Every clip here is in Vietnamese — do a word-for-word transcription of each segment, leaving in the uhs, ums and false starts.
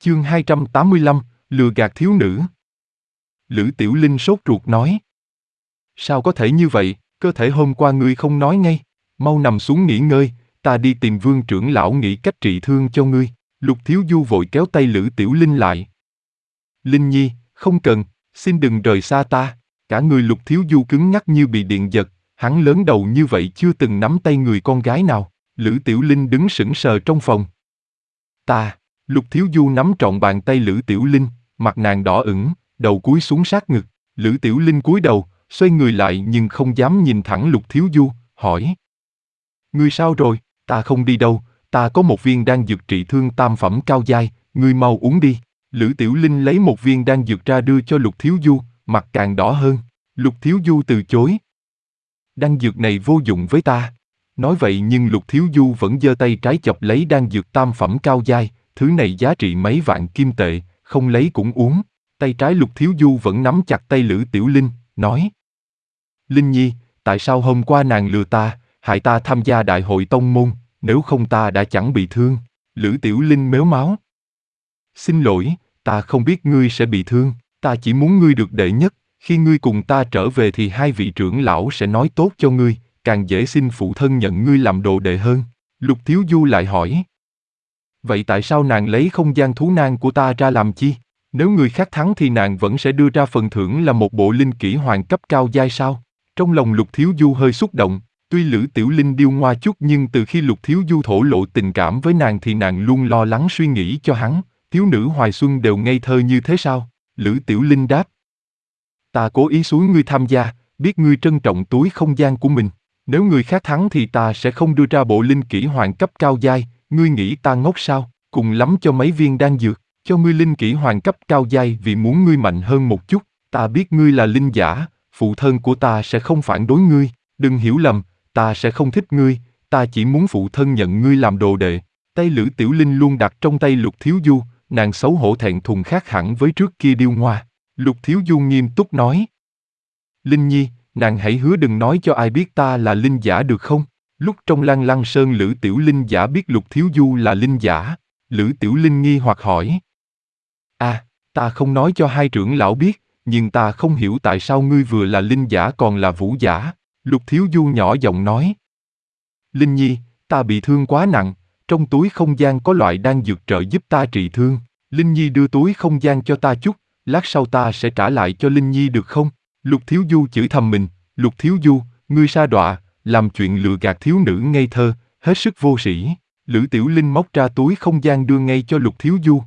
Chương hai trăm tám mươi lăm, lừa gạt thiếu nữ. Lữ Tiểu Linh sốt ruột nói. Sao có thể như vậy, cơ thể hôm qua ngươi không nói ngay, mau nằm xuống nghỉ ngơi, ta đi tìm Vương trưởng lão nghĩ cách trị thương cho ngươi. Lục Thiếu Du vội kéo tay Lữ Tiểu Linh lại. Linh Nhi, không cần, xin đừng rời xa ta. Cả người Lục Thiếu Du cứng ngắc như bị điện giật, hắn lớn đầu như vậy chưa từng nắm tay người con gái nào. Lữ Tiểu Linh đứng sững sờ trong phòng. Ta, Lục Thiếu Du nắm trọn bàn tay Lữ Tiểu Linh, mặt nàng đỏ ửng, đầu cúi xuống sát ngực. Lữ Tiểu Linh cúi đầu, xoay người lại nhưng không dám nhìn thẳng Lục Thiếu Du, hỏi. Ngươi sao rồi? Ta không đi đâu, ta có một viên đan dược trị thương tam phẩm cao giai, ngươi mau uống đi. Lữ Tiểu Linh lấy một viên đan dược ra đưa cho Lục Thiếu Du, mặt càng đỏ hơn. Lục Thiếu Du từ chối. Đan dược này vô dụng với ta. Nói vậy nhưng Lục Thiếu Du vẫn giơ tay trái chọc lấy đan dược tam phẩm cao giai, thứ này giá trị mấy vạn kim tệ, không lấy cũng uống. Tay trái Lục Thiếu Du vẫn nắm chặt tay Lữ Tiểu Linh, nói. Linh Nhi, tại sao hôm qua nàng lừa ta, hại ta tham gia đại hội tông môn, nếu không ta đã chẳng bị thương. Lữ Tiểu Linh mếu máo. Xin lỗi, ta không biết ngươi sẽ bị thương, ta chỉ muốn ngươi được đệ nhất, khi ngươi cùng ta trở về thì hai vị trưởng lão sẽ nói tốt cho ngươi, càng dễ xin phụ thân nhận ngươi làm đồ đệ hơn. Lục Thiếu Du lại hỏi. Vậy tại sao nàng lấy không gian thú nang của ta ra làm chi? Nếu người khác thắng thì nàng vẫn sẽ đưa ra phần thưởng là một bộ linh kỹ hoàng cấp cao giai sao? Trong lòng Lục Thiếu Du hơi xúc động, tuy Lữ Tiểu Linh điêu ngoa chút nhưng từ khi Lục Thiếu Du thổ lộ tình cảm với nàng thì nàng luôn lo lắng suy nghĩ cho hắn, thiếu nữ hoài xuân đều ngây thơ như thế sao? Lữ Tiểu Linh đáp. Ta cố ý xúi ngươi tham gia, biết ngươi trân trọng túi không gian của mình. Nếu người khác thắng thì ta sẽ không đưa ra bộ linh kỹ hoàng cấp cao giai, ngươi nghĩ ta ngốc sao? Cùng lắm cho mấy viên đan dược, cho ngươi linh kỹ hoàng cấp cao giai vì muốn ngươi mạnh hơn một chút. Ta biết ngươi là linh giả, phụ thân của ta sẽ không phản đối ngươi, đừng hiểu lầm, ta sẽ không thích ngươi, ta chỉ muốn phụ thân nhận ngươi làm đồ đệ. Tay Lữ Tiểu Linh luôn đặt trong tay Lục Thiếu Du, nàng xấu hổ thẹn thùng khác hẳn với trước kia điêu ngoa. Lục Thiếu Du nghiêm túc nói. Linh Nhi, nàng hãy hứa đừng nói cho ai biết ta là linh giả được không? Lúc trong Lan Lăng Sơn Lữ Tiểu Linh giả biết Lục Thiếu Du là linh giả. Lữ Tiểu Linh nghi hoặc hỏi. À, ta không nói cho hai trưởng lão biết, nhưng ta không hiểu tại sao ngươi vừa là linh giả còn là vũ giả. Lục Thiếu Du nhỏ giọng nói. Linh Nhi, ta bị thương quá nặng, trong túi không gian có loại đan dược trợ giúp ta trị thương. Linh Nhi đưa túi không gian cho ta chút, lát sau ta sẽ trả lại cho Linh Nhi được không? Lục Thiếu Du chửi thầm mình, Lục Thiếu Du, ngươi sa đọa, làm chuyện lừa gạt thiếu nữ ngây thơ, hết sức vô sĩ. Lữ Tiểu Linh móc ra túi không gian đưa ngay cho Lục Thiếu Du.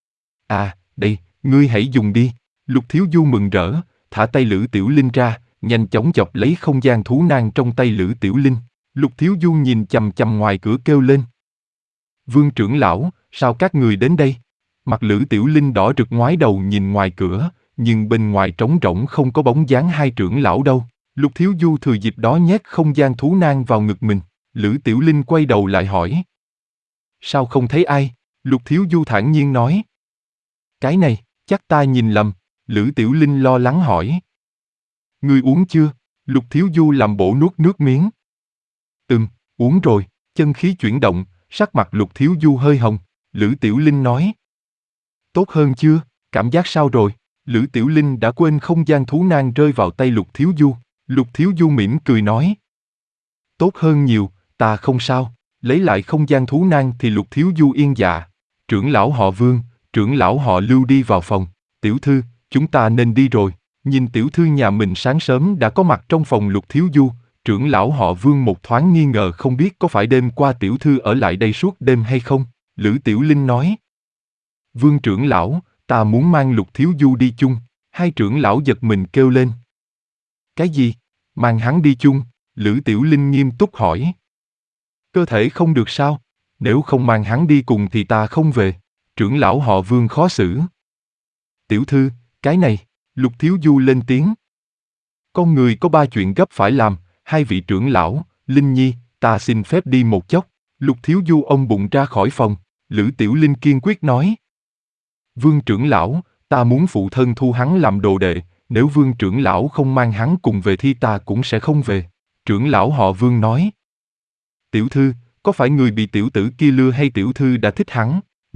À, đây, ngươi hãy dùng đi. Lục Thiếu Du mừng rỡ, thả tay Lữ Tiểu Linh ra, nhanh chóng chọc lấy không gian thú nang trong tay Lữ Tiểu Linh. Lục Thiếu Du nhìn chằm chằm ngoài cửa kêu lên. Vương trưởng lão, sao các người đến đây? Mặt Lữ Tiểu Linh đỏ rực ngoái đầu nhìn ngoài cửa, nhưng bên ngoài trống rỗng không có bóng dáng hai trưởng lão đâu. Lục Thiếu Du thừa dịp đó nhét không gian thú nang vào ngực mình. Lữ Tiểu Linh quay đầu lại hỏi. Sao không thấy ai? Lục Thiếu Du thản nhiên nói. Cái này, chắc ta nhìn lầm. Lữ Tiểu Linh lo lắng hỏi. Ngươi uống chưa? Lục Thiếu Du làm bộ nuốt nước miếng. Ừm, uống rồi. Chân khí chuyển động, sắc mặt Lục Thiếu Du hơi hồng. Lữ Tiểu Linh nói. Tốt hơn chưa? Cảm giác sao rồi? Lữ Tiểu Linh đã quên không gian thú nang rơi vào tay Lục Thiếu Du. Lục Thiếu Du mỉm cười nói. Tốt hơn nhiều, ta không sao. Lấy lại không gian thú nang thì Lục Thiếu Du yên dạ. Trưởng lão họ Vương, trưởng lão họ Lưu đi vào phòng. Tiểu thư, chúng ta nên đi rồi. Nhìn tiểu thư nhà mình sáng sớm đã có mặt trong phòng Lục Thiếu Du, trưởng lão họ Vương một thoáng nghi ngờ không biết có phải đêm qua tiểu thư ở lại đây suốt đêm hay không. Lữ Tiểu Linh nói. Vương trưởng lão, ta muốn mang Lục Thiếu Du đi chung. Hai trưởng lão giật mình kêu lên. Cái gì? Mang hắn đi chung? Lữ Tiểu Linh nghiêm túc hỏi. Cơ thể không được sao? Nếu không mang hắn đi cùng thì ta không về. Trưởng lão họ Vương khó xử. Tiểu thư, cái này, Lục Thiếu Du lên tiếng. Con người có ba chuyện gấp phải làm, hai vị trưởng lão, Linh Nhi, ta xin phép đi một chốc. Lục Thiếu Du ôm bụng ra khỏi phòng. Lữ Tiểu Linh kiên quyết nói. Vương trưởng lão, ta muốn phụ thân thu hắn làm đồ đệ, nếu Vương trưởng lão không mang hắn cùng về thì ta cũng sẽ không về. Trưởng lão họ Vương nói. Tiểu thư, có phải người bị tiểu tử kia lừa hay tiểu thư đã thích hắn?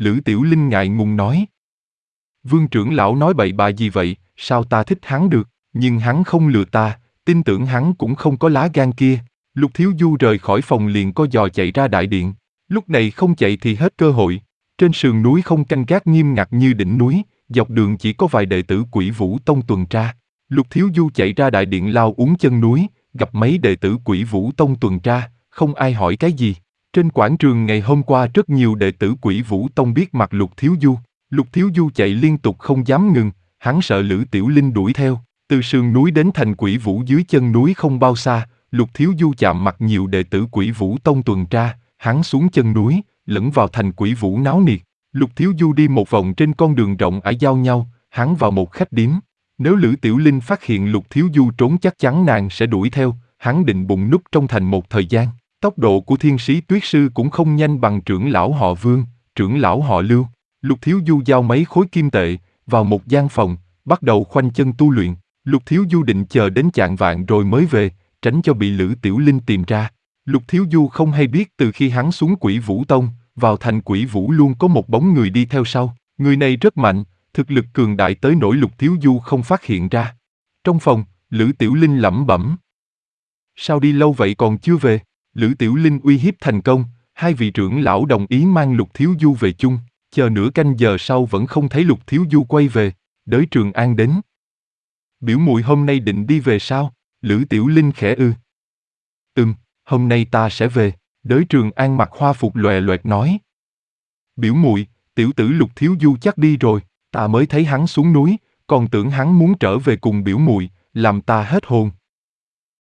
Lữ Tiểu Linh ngại ngùng nói. Vương trưởng lão nói bậy bạ gì vậy, sao ta thích hắn được, nhưng hắn không lừa ta, tin tưởng hắn cũng không có lá gan kia. Lục Thiếu Du rời khỏi phòng liền co giò chạy ra đại điện, lúc này không chạy thì hết cơ hội. Trên sườn núi không canh gác nghiêm ngặt như đỉnh núi, dọc đường chỉ có vài đệ tử Quỷ Vũ Tông tuần tra. Lục Thiếu Du chạy ra đại điện lao uốn chân núi, gặp mấy đệ tử Quỷ Vũ Tông tuần tra, không ai hỏi cái gì. Trên quảng trường ngày hôm qua rất nhiều đệ tử Quỷ Vũ Tông biết mặt Lục Thiếu Du. Lục Thiếu Du chạy liên tục không dám ngừng, hắn sợ Lữ Tiểu Linh đuổi theo. Từ sườn núi đến thành Quỷ Vũ dưới chân núi không bao xa, Lục Thiếu Du chạm mặt nhiều đệ tử Quỷ Vũ Tông tuần tra, hắn xuống chân núi, lẫn vào thành Quỷ Vũ náo nhiệt. Lục Thiếu Du đi một vòng trên con đường rộng ải giao nhau, hắn vào một khách điếm. Nếu Lữ Tiểu Linh phát hiện Lục Thiếu Du trốn chắc chắn nàng sẽ đuổi theo, hắn định bụng núp trong thành một thời gian. Tốc độ của Thiên Sĩ Tuyết Sư cũng không nhanh bằng trưởng lão họ Vương, trưởng lão họ Lưu. Lục Thiếu Du giao mấy khối kim tệ, vào một gian phòng, bắt đầu khoanh chân tu luyện. Lục Thiếu Du định chờ đến chạng vạng rồi mới về, tránh cho bị Lữ Tiểu Linh tìm ra. Lục Thiếu Du không hay biết từ khi hắn xuống Quỷ Vũ Tông, vào thành Quỷ Vũ luôn có một bóng người đi theo sau. Người này rất mạnh, thực lực cường đại tới nỗi Lục Thiếu Du không phát hiện ra. Trong phòng, Lữ Tiểu Linh lẩm bẩm. Sao đi lâu vậy còn chưa về? Lữ Tiểu Linh uy hiếp thành công, hai vị trưởng lão đồng ý mang Lục Thiếu Du về chung. Chờ nửa canh giờ sau vẫn không thấy Lục Thiếu Du quay về, đới Trường An đến. Biểu muội hôm nay định đi về sao? Lữ Tiểu Linh khẽ ư. Ừm, hôm nay ta sẽ về, đới Trường An mặc hoa phục lòe loẹt nói. Biểu muội, tiểu tử Lục Thiếu Du chắc đi rồi, ta mới thấy hắn xuống núi, còn tưởng hắn muốn trở về cùng biểu muội, làm ta hết hồn.